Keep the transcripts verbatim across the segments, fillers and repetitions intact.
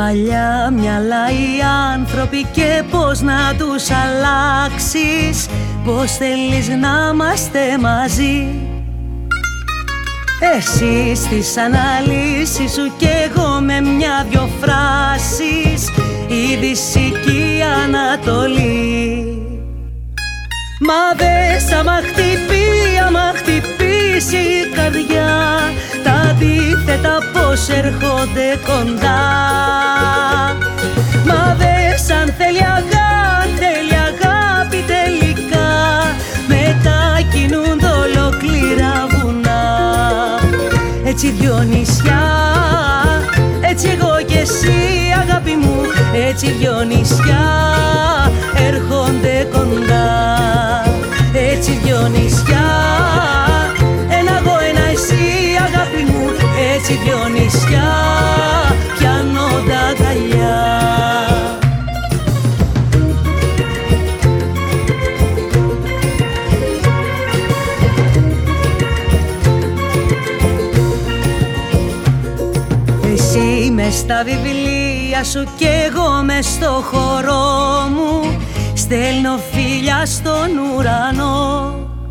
Παλιά μυαλά οι άνθρωποι και πώς να τους αλλάξεις, πώς θέλεις να είμαστε μαζί. Εσύ στις αναλύσεις σου κι εγώ με μια-δυο φράσεις, η Δύση κι η Ανατολή. Μα δες άμα χτυπεί, άμα χτυπήσει η καρδιά, τα αντίθετα πως έρχονται κοντά. Μα δες αν θέλει αγάπη, θέλει αγάπη τελικά, μετακινούνται ολόκληρα βουνά. Έτσι δυο νησιά, έτσι εγώ και εσύ αγάπη μου, έτσι δυο νησιά έρχονται κοντά. Έτσι δυο νησιά, ένα εγώ ένα εσύ αγάπη μου, έτσι δυο νησιά πιάνονται αγκαλιά. Εσύ μες στα βιβλία σου κι εγώ μες στο χώρο μου, στέλνω φίλια στον ουρανό.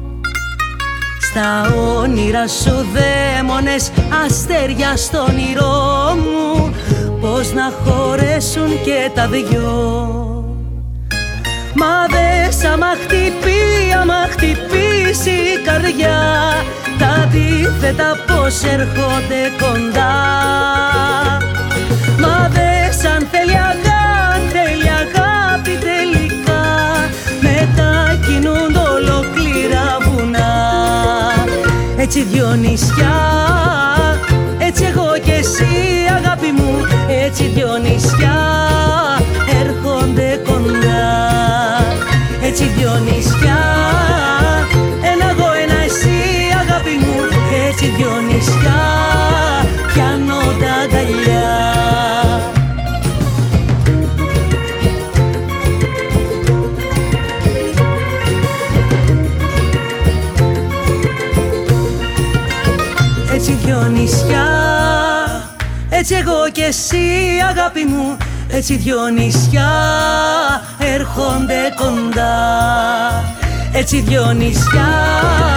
Στα όνειρα σου δαίμονες, αστέρια στο όνειρό μου, πώς να χωρέσουν και τα δυο. Μα δες άμα χτυπεί, άμα χτυπήσει η καρδιά, τα αντίθετα πως έρχονται κοντά. Μα δες αν θέλει αγάπη, θέλει αγάπη τελικά, μετακινούνται ολόκληρα βουνά. Έτσι δυο νησιά, έτσι εγώ και εσύ αγάπη μου, έτσι δυο νησιά έρχονται κοντά. Έτσι δυο νησιά, ένα εγώ ένα εσύ αγάπη μου, έτσι δυο νησιά πιάνονται αγκαλιά. Έτσι δυο νησιά, έτσι εγώ και εσύ αγάπη μου, έτσι δυο νησιά έρχονται κοντά. Έτσι δυο νησιά